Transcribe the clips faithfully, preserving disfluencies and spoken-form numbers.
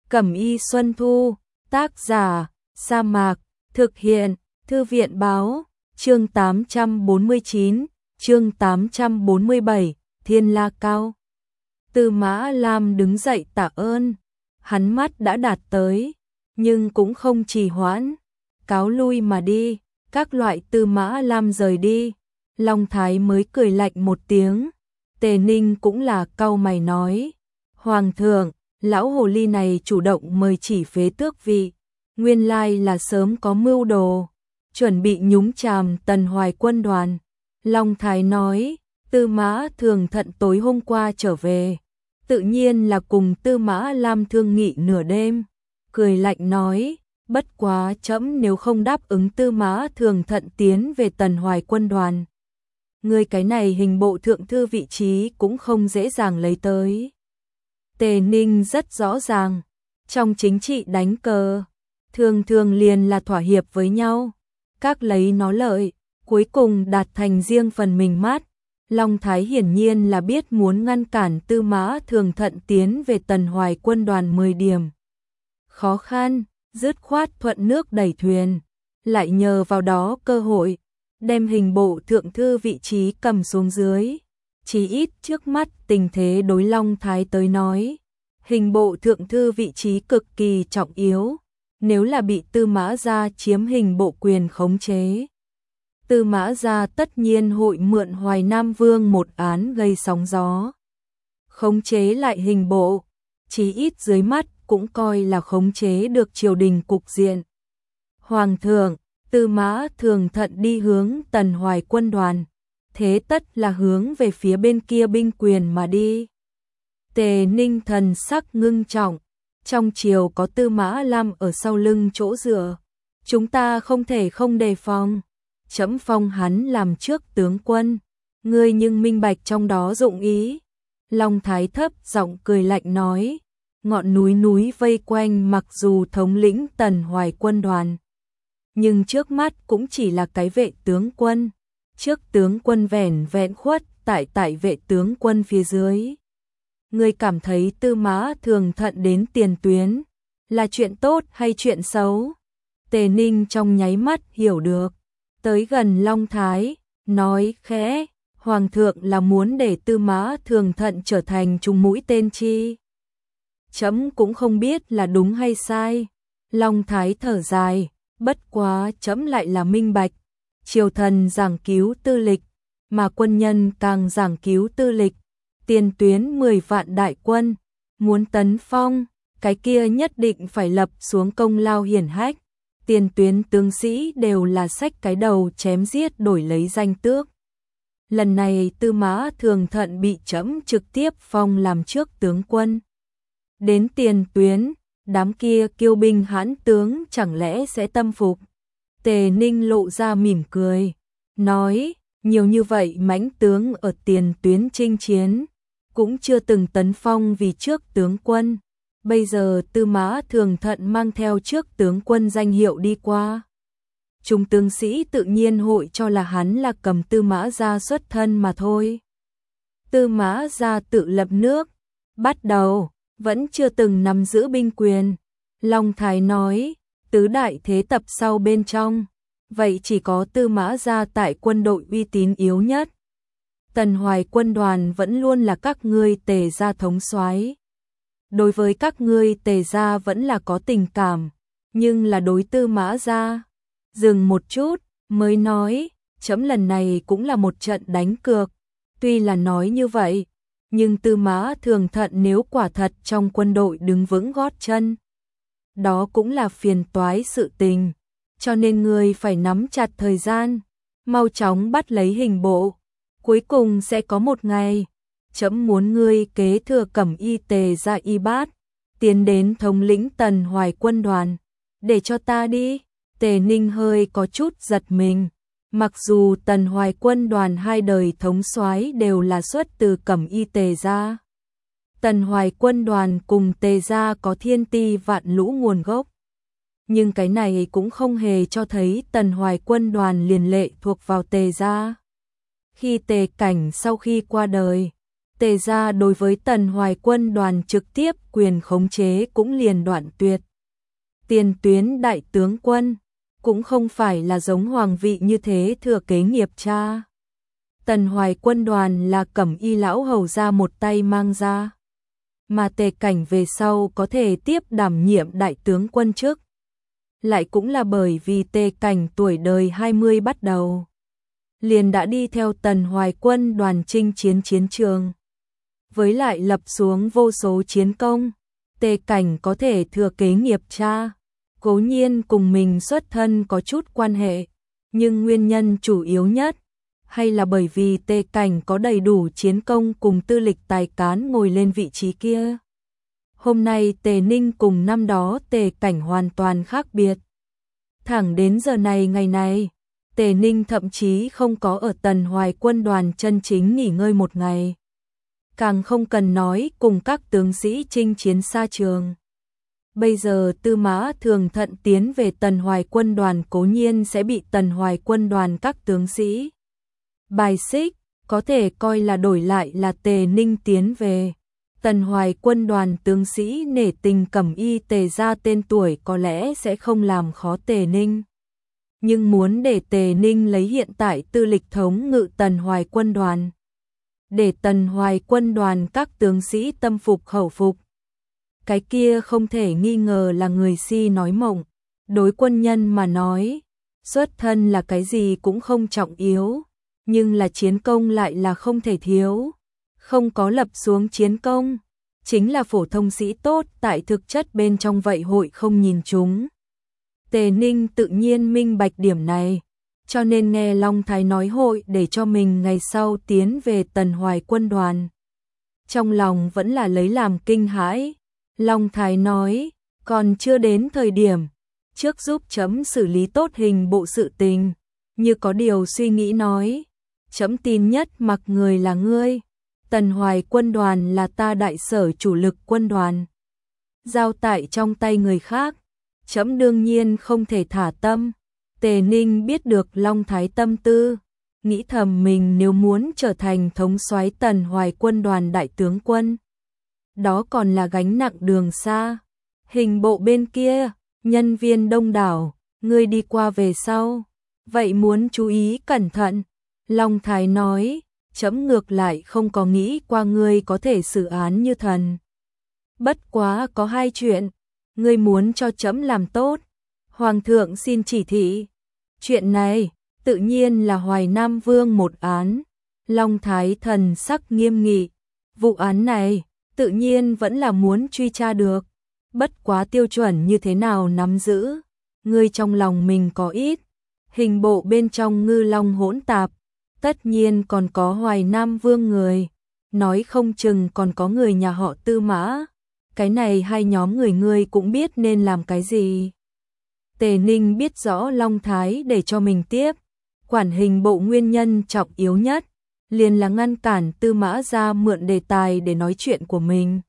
Cẩm y Xuân Thu, tác giả, Sa Mạc, thực hiện, Thư viện báo, chương tám trăm bốn mươi chín, chương tám trăm bốn mươi bảy, Thiên La Cao. Tư Mã Lam đứng dậy tạ ơn, hắn mắt đã đạt tới, nhưng cũng không trì hoãn, cáo lui mà đi, các loại Tư Mã Lam rời đi, Long Thái mới cười lạnh một tiếng, Tề Ninh cũng là cau mày nói, Hoàng thượng, lão hồ ly này chủ động mời chỉ phế tước vị, nguyên lai là sớm có mưu đồ, chuẩn bị nhúng chàm Tần Hoài quân đoàn. Long Thái nói, Tư Mã Thường Thận tối hôm qua trở về, tự nhiên là cùng Tư Mã Lam thương nghị nửa đêm, cười lạnh nói, bất quá trẫm nếu không đáp ứng Tư Mã Thường Thận tiến về Tần Hoài quân đoàn, người cái này hình bộ thượng thư vị trí cũng không dễ dàng lấy tới. Tề Ninh rất rõ ràng, trong chính trị đánh cờ, thường thường liền là thỏa hiệp với nhau, các lấy nó lợi, cuối cùng đạt thành riêng phần mình mát. Long Thái hiển nhiên là biết muốn ngăn cản Tư Mã Thường Thận tiến về Tần Hoài quân đoàn mười điểm. Khó khăn, dứt khoát thuận nước đẩy thuyền, lại nhờ vào đó cơ hội, đem hình bộ thượng thư vị trí cầm xuống dưới. Chỉ ít trước mắt tình thế đối Long Thái tới nói, hình bộ thượng thư vị trí cực kỳ trọng yếu, nếu là bị Tư Mã gia chiếm hình bộ quyền khống chế. Tư Mã gia tất nhiên hội mượn Hoài Nam Vương một án gây sóng gió. Khống chế lại hình bộ, chỉ ít dưới mắt cũng coi là khống chế được triều đình cục diện. Hoàng thượng, Tư Mã Thường Thận đi hướng Tần Hoài quân đoàn, thế tất là hướng về phía bên kia binh quyền mà đi. Tề Ninh thần sắc ngưng trọng, trong triều có Tư Mã Lam ở sau lưng chỗ dựa, chúng ta không thể không đề phòng. Trẫm phong hắn làm trước tướng quân, ngươi nhưng minh bạch trong đó dụng ý. Long Thái thấp giọng cười lạnh nói, ngọn núi núi vây quanh mặc dù thống lĩnh Tần Hoài quân đoàn, nhưng trước mắt cũng chỉ là cái vệ tướng quân, trước tướng quân vẻn vẹn khuất tại tại vệ tướng quân phía dưới. Ngươi cảm thấy Tư Mã Thường Thận đến tiền tuyến là chuyện tốt hay chuyện xấu? Tề Ninh trong nháy mắt hiểu được, tới gần Long Thái, nói khẽ, Hoàng thượng là muốn để Tư Mã Thường Thận trở thành trùng mũi tên chi? Trẫm cũng không biết là đúng hay sai. Long Thái thở dài, bất quá trẫm lại là minh bạch, triều thần giảng cứu tư lịch, mà quân nhân càng giảng cứu tư lịch. Tiền tuyến mười vạn đại quân, muốn tấn phong, cái kia nhất định phải lập xuống công lao hiển hách. Tiền tuyến tướng sĩ đều là xách cái đầu chém giết đổi lấy danh tước. Lần này Tư Mã Thường Thận bị trẫm trực tiếp phong làm trước tướng quân. Đến tiền tuyến, đám kia kiêu binh hãn tướng chẳng lẽ sẽ tâm phục? Tề Ninh lộ ra mỉm cười, nói, nhiều như vậy mãnh tướng ở tiền tuyến chinh chiến, cũng chưa từng tấn phong vì trước tướng quân. Bây giờ Tư Mã Thường Thận mang theo trước tướng quân danh hiệu đi qua, chúng tướng sĩ tự nhiên hội cho là hắn là cầm Tư Mã gia xuất thân mà thôi. Tư Mã gia tự lập nước, bắt đầu, vẫn chưa từng nắm giữ binh quyền. Long Thái nói, tứ đại thế tập sau bên trong, vậy chỉ có Tư Mã gia tại quân đội uy tín yếu nhất. Tần Hoài quân đoàn vẫn luôn là các ngươi Tề gia thống soái. Đối với các ngươi Tề gia vẫn là có tình cảm, nhưng là đối Tư Mã gia. Dừng một chút, mới nói, trẫm lần này cũng là một trận đánh cược. Tuy là nói như vậy, nhưng Tư Mã Thường Thận nếu quả thật trong quân đội đứng vững gót chân, đó cũng là phiền toái sự tình, cho nên ngươi phải nắm chặt thời gian, mau chóng bắt lấy hình bộ. Cuối cùng sẽ có một ngày, trẫm muốn ngươi kế thừa Cẩm y Tề gia y bát, tiến đến thống lĩnh Tần Hoài quân đoàn, để cho ta đi. Tề Ninh hơi có chút giật mình, mặc dù Tần Hoài quân đoàn hai đời thống soái đều là xuất từ Cẩm y Tề gia. Tần Hoài quân đoàn cùng Tề gia có thiên ti vạn lũ nguồn gốc, nhưng cái này cũng không hề cho thấy Tần Hoài quân đoàn liền lệ thuộc vào Tề gia. Khi Tề Cảnh sau khi qua đời, Tề gia đối với Tần Hoài Quân đoàn trực tiếp quyền khống chế cũng liền đoạn tuyệt. Tiền tuyến đại tướng quân cũng không phải là giống hoàng vị như thế thừa kế nghiệp cha. Tần Hoài Quân đoàn là Cẩm Y lão hầu ra một tay mang ra, mà Tề Cảnh về sau có thể tiếp đảm nhiệm đại tướng quân chức. Lại cũng là bởi vì Tề Cảnh tuổi đời hai mươi bắt đầu liền đã đi theo Tần Hoài Quân đoàn chinh chiến chiến trường, với lại lập xuống vô số chiến công. Tề Cảnh có thể thừa kế nghiệp cha, cố nhiên cùng mình xuất thân có chút quan hệ, nhưng nguyên nhân chủ yếu nhất hay là bởi vì Tề Cảnh có đầy đủ chiến công cùng tư lịch tài cán ngồi lên vị trí kia. Hôm nay Tề Ninh cùng năm đó Tề Cảnh hoàn toàn khác biệt. Thẳng đến giờ này ngày này, Tề Ninh thậm chí không có ở Tần Hoài Quân đoàn chân chính nghỉ ngơi một ngày. Càng không cần nói cùng các tướng sĩ chinh chiến xa trường. Bây giờ Tư Mã Thường Thận tiến về Tần Hoài Quân đoàn cố nhiên sẽ bị Tần Hoài Quân đoàn các tướng sĩ bài xích, có thể coi là đổi lại là Tề Ninh tiến về. Tần Hoài Quân đoàn tướng sĩ nể tình Cẩm Y Tề gia tên tuổi có lẽ sẽ không làm khó Tề Ninh. Nhưng muốn để Tề Ninh lấy hiện tại tư lịch thống ngự Tần Hoài Quân đoàn, để Tần Hoài Quân đoàn các tướng sĩ tâm phục khẩu phục, cái kia không thể nghi ngờ là người si nói mộng. Đối quân nhân mà nói, xuất thân là cái gì cũng không trọng yếu, nhưng là chiến công lại là không thể thiếu. Không có lập xuống chiến công, chính là phổ thông sĩ tốt tại thực chất bên trong vậy hội không nhìn chúng. Tề Ninh tự nhiên minh bạch điểm này, cho nên nghe Long Thái nói hội để cho mình ngày sau tiến về Tần Hoài Quân đoàn. Trong lòng vẫn là lấy làm kinh hãi. Long Thái nói, còn chưa đến thời điểm, trước giúp chấm xử lý tốt hình bộ sự tình. Như có điều suy nghĩ nói, chấm tin nhất mặc người là ngươi. Tần Hoài Quân đoàn là ta đại sở chủ lực quân đoàn, giao tại trong tay người khác, chấm đương nhiên không thể thả tâm. Tề Ninh biết được Long Thái tâm tư, nghĩ thầm mình nếu muốn trở thành thống soái Tần Hoài Quân đoàn đại tướng quân, đó còn là gánh nặng đường xa. Hình bộ bên kia, nhân viên đông đảo, ngươi đi qua về sau, vậy muốn chú ý cẩn thận. Long Thái nói, chấm ngược lại không có nghĩ qua ngươi có thể xử án như thần. Bất quá có hai chuyện, ngươi muốn cho chấm làm tốt, Hoàng thượng xin chỉ thị. Chuyện này, tự nhiên là Hoài Nam Vương một án. Long Thái thần sắc nghiêm nghị, vụ án này, tự nhiên vẫn là muốn truy tra được. Bất quá tiêu chuẩn như thế nào nắm giữ, ngươi trong lòng mình có ít. Hình bộ bên trong ngư long hỗn tạp, tất nhiên còn có Hoài Nam Vương người, nói không chừng còn có người nhà họ Tư Mã. Cái này hai nhóm người ngươi cũng biết nên làm cái gì. Tề Ninh biết rõ Long Thái để cho mình tiếp quản hình bộ nguyên nhân trọng yếu nhất, liền là ngăn cản Tư Mã ra mượn đề tài để nói chuyện của mình.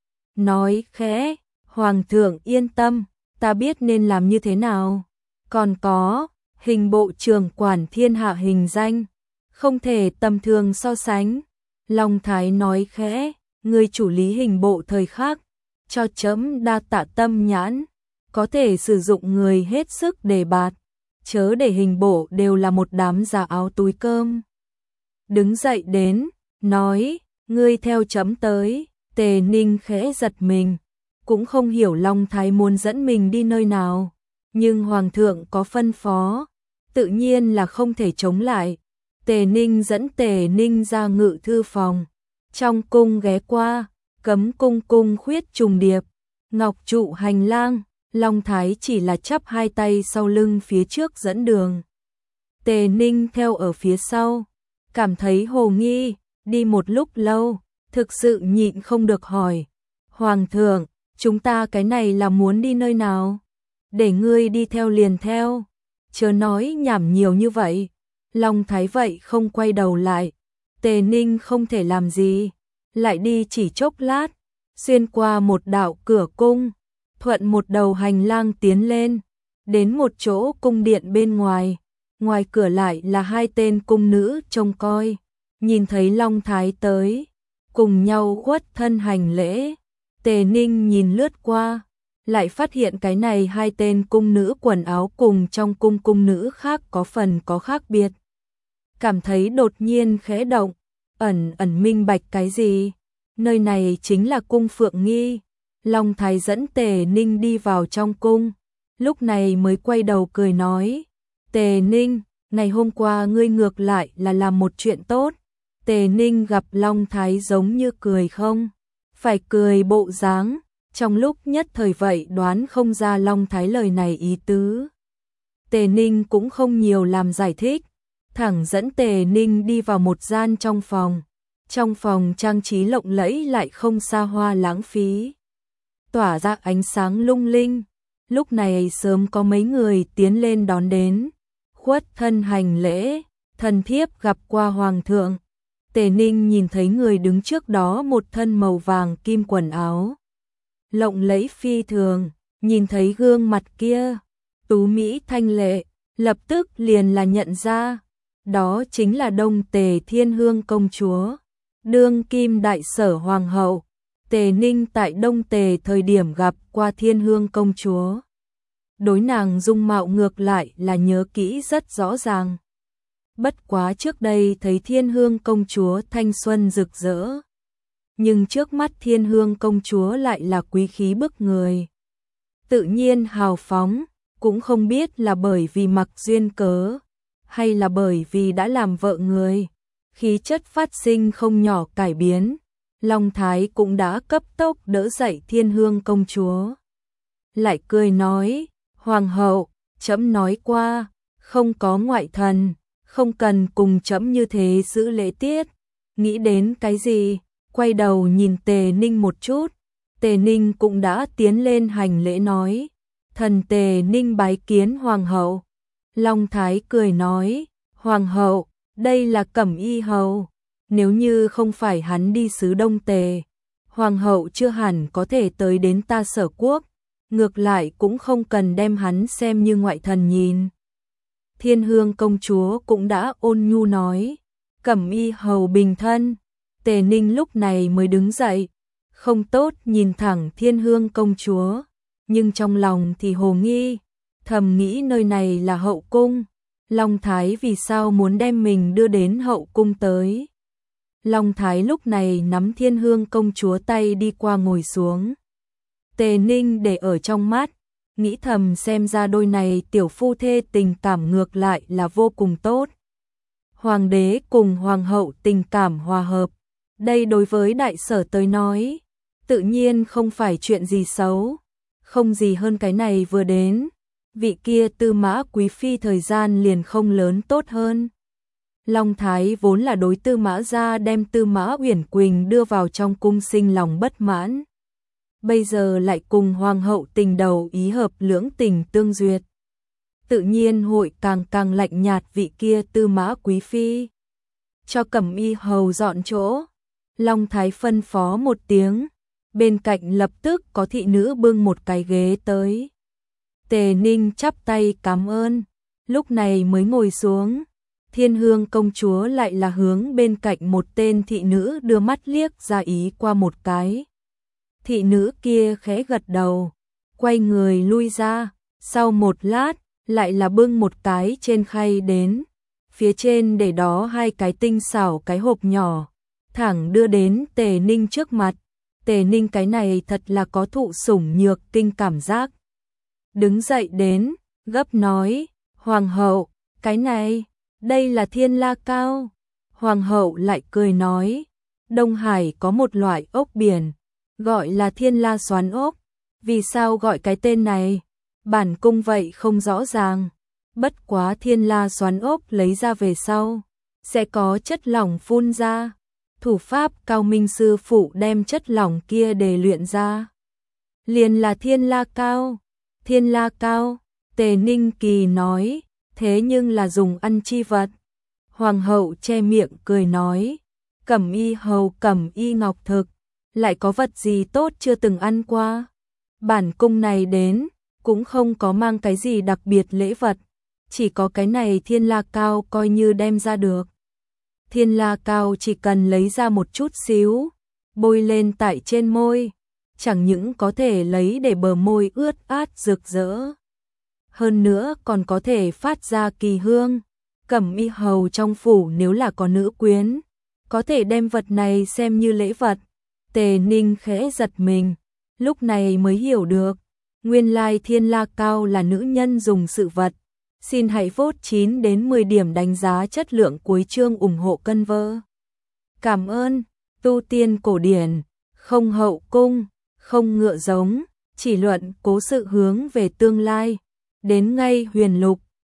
Nói khẽ, Hoàng thượng yên tâm, ta biết nên làm như thế nào. Còn có, hình bộ trưởng quản thiên hạ hình danh, không thể tầm thường so sánh. Long Thái nói khẽ, người chủ lý hình bộ thời khắc, cho chấm đa tạ tâm nhãn, có thể sử dụng người hết sức đề bạt, chớ để hình bộ đều là một đám giả áo túi cơm. Đứng dậy đến, nói, ngươi theo chấm tới. Tề Ninh khẽ giật mình, cũng không hiểu Long Thái muốn dẫn mình đi nơi nào, nhưng Hoàng thượng có phân phó, tự nhiên là không thể chống lại. Tề Ninh dẫn Tề Ninh ra ngự thư phòng, trong cung ghé qua, cấm cung cung khuyết trùng điệp, ngọc trụ hành lang. Long Thái chỉ là chắp hai tay sau lưng phía trước dẫn đường. Tề Ninh theo ở phía sau, cảm thấy hồ nghi, đi một lúc lâu, thực sự nhịn không được hỏi. Hoàng thượng, chúng ta cái này là muốn đi nơi nào? Để ngươi đi theo liền theo, chớ nói nhảm nhiều như vậy. Long Thái vậy không quay đầu lại. Tề Ninh không thể làm gì, lại đi chỉ chốc lát, xuyên qua một đạo cửa cung, thuận một đầu hành lang tiến lên, đến một chỗ cung điện bên ngoài. Ngoài cửa lại là hai tên cung nữ trông coi, nhìn thấy Long Thái tới, cùng nhau khuất thân hành lễ. Tề Ninh nhìn lướt qua, lại phát hiện cái này hai tên cung nữ quần áo cùng trong cung cung nữ khác có phần có khác biệt. Cảm thấy đột nhiên khẽ động, ẩn ẩn minh bạch cái gì. Nơi này chính là cung Phượng Nghi. Long Thái dẫn Tề Ninh đi vào trong cung, lúc này mới quay đầu cười nói, Tề Ninh, ngày hôm qua ngươi ngược lại là làm một chuyện tốt. Tề Ninh gặp Long Thái giống như cười không phải cười bộ dáng, trong lúc nhất thời vậy đoán không ra Long Thái lời này ý tứ. Tề Ninh cũng không nhiều làm giải thích, thẳng dẫn Tề Ninh đi vào một gian trong phòng. Trong phòng trang trí lộng lẫy lại không xa hoa lãng phí, tỏa ra ánh sáng lung linh. Lúc này sớm có mấy người tiến lên đón đến, khuất thân hành lễ, thần thiếp gặp qua hoàng thượng. Tề Ninh nhìn thấy người đứng trước đó một thân màu vàng kim quần áo, lộng lẫy phi thường, nhìn thấy gương mặt kia, tú mỹ thanh lệ, lập tức liền là nhận ra, đó chính là Đông Tề Thiên Hương công chúa, đương kim đại sở hoàng hậu. Tề Ninh tại Đông Tề thời điểm gặp qua Thiên Hương công chúa, đối nàng dung mạo ngược lại là nhớ kỹ rất rõ ràng. Bất quá trước đây thấy Thiên Hương công chúa thanh xuân rực rỡ, nhưng trước mắt Thiên Hương công chúa lại là quý khí bức người, tự nhiên hào phóng, cũng không biết là bởi vì mặc duyên cớ, hay là bởi vì đã làm vợ người, khí chất phát sinh không nhỏ cải biến. Long Thái cũng đã cấp tốc đỡ dậy Thiên Hương công chúa, lại cười nói, hoàng hậu, trẫm nói qua, không có ngoại thần, không cần cùng trẫm như thế giữ lễ tiết. Nghĩ đến cái gì, quay đầu nhìn Tề Ninh một chút. Tề Ninh cũng đã tiến lên hành lễ nói, thần Tề Ninh bái kiến hoàng hậu. Long Thái cười nói, hoàng hậu, đây là Cẩm Y hầu, nếu như không phải hắn đi xứ Đông Tề, hoàng hậu chưa hẳn có thể tới đến ta Sở quốc, ngược lại cũng không cần đem hắn xem như ngoại thần nhìn. Thiên Hương công chúa cũng đã ôn nhu nói, Cẩm Y hầu bình thân. Tề Ninh lúc này mới đứng dậy, không tốt nhìn thẳng Thiên Hương công chúa, nhưng trong lòng thì hồ nghi, thầm nghĩ nơi này là hậu cung, Long Thái vì sao muốn đem mình đưa đến hậu cung tới. Long Thái lúc này nắm Thiên Hương công chúa tay đi qua ngồi xuống. Tề Ninh để ở trong mắt, nghĩ thầm xem ra đôi này tiểu phu thê tình cảm ngược lại là vô cùng tốt. Hoàng đế cùng hoàng hậu tình cảm hòa hợp, đây đối với đại sở tới nói, tự nhiên không phải chuyện gì xấu, không gì hơn cái này vừa đến, vị kia Tư Mã quý phi thời gian liền không lớn tốt hơn. Long Thái vốn là đối Tư Mã gia đem Tư Mã Uyển Quỳnh đưa vào trong cung sinh lòng bất mãn, bây giờ lại cùng hoàng hậu tình đầu ý hợp lưỡng tình tương duyệt, tự nhiên hội càng càng lạnh nhạt vị kia Tư Mã quý phi. Cho Cẩm Y hầu dọn chỗ, Long Thái phân phó một tiếng, bên cạnh lập tức có thị nữ bưng một cái ghế tới. Tề Ninh chắp tay cảm ơn, lúc này mới ngồi xuống. Thiên Hương công chúa lại là hướng bên cạnh một tên thị nữ đưa mắt liếc ra ý qua một cái. Thị nữ kia khẽ gật đầu, quay người lui ra, sau một lát, lại là bưng một cái trên khay đến. Phía trên để đó hai cái tinh xảo cái hộp nhỏ, thẳng đưa đến Tề Ninh trước mặt. Tề Ninh cái này thật là có thụ sủng nhược kinh cảm giác. Đứng dậy đến, gấp nói, hoàng hậu, cái này, đây là thiên la cao. Hoàng hậu lại cười nói, Đông Hải có một loại ốc biển, gọi là thiên la xoắn ốc. Vì sao gọi cái tên này? Bản cung vậy không rõ ràng. Bất quá thiên la xoắn ốc lấy ra về sau, sẽ có chất lỏng phun ra. Thủ pháp cao minh sư phụ đem chất lỏng kia để luyện ra, liền là thiên la cao. Thiên la cao, Tề Ninh kỳ nói, thế nhưng là dùng ăn chi vật. Hoàng hậu che miệng cười nói, Cẩm Y hầu Cẩm Y ngọc thực, lại có vật gì tốt chưa từng ăn qua. Bản cung này đến, cũng không có mang cái gì đặc biệt lễ vật, chỉ có cái này thiên la cao coi như đem ra được. Thiên la cao chỉ cần lấy ra một chút xíu, bôi lên tại trên môi, chẳng những có thể lấy để bờ môi ướt át rực rỡ, hơn nữa còn có thể phát ra kỳ hương. Cẩm y hầu trong phủ nếu là có nữ quyến, có thể đem vật này xem như lễ vật. Tề Ninh khẽ giật mình, lúc này mới hiểu được, nguyên lai Thiên La Cao là nữ nhân dùng sự vật. Xin hãy vote chín đến mười điểm đánh giá chất lượng cuối chương ủng hộ cân vơ. Cảm ơn. Tu tiên cổ điển, không hậu cung, không ngựa giống, chỉ luận cố sự hướng về tương lai. Đến ngay huyền lục,